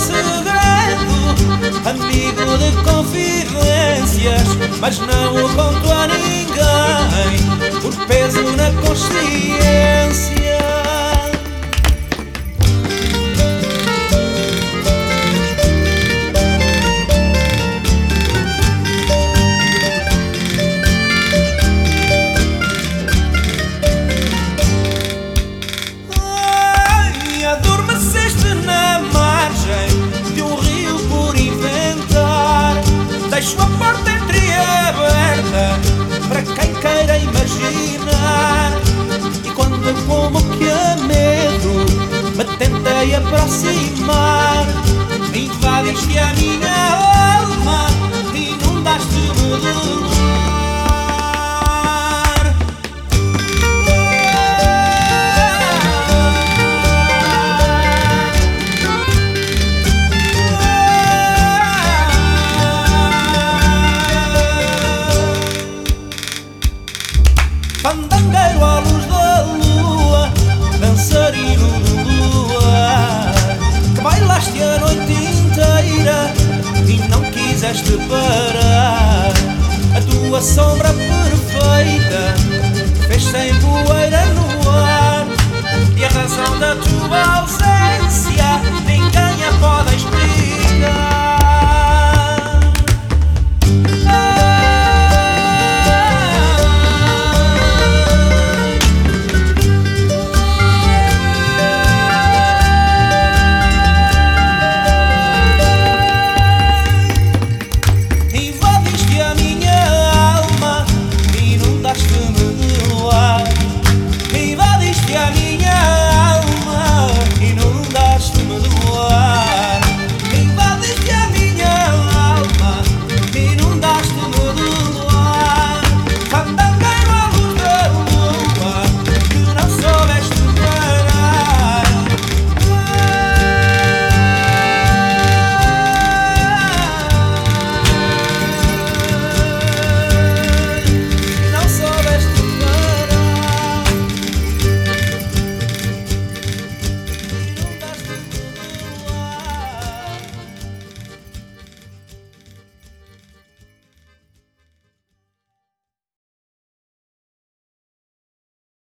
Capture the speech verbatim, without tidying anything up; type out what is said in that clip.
segredo, amigo de confidências, mas não o conto a ninguém, por peso na consciência. Deixo a porta entreaberta para quem queira imaginar. E quando como que a medo me tentei aproximar, invadiste a minha alma, inundaste-me de luz. Fandangueiro à luz da lua, dançarino de lua, que bailaste a noite inteira e não quiseste parar. A tua sombra perfeita fez sem poeira no ar, e a razão da tua ausência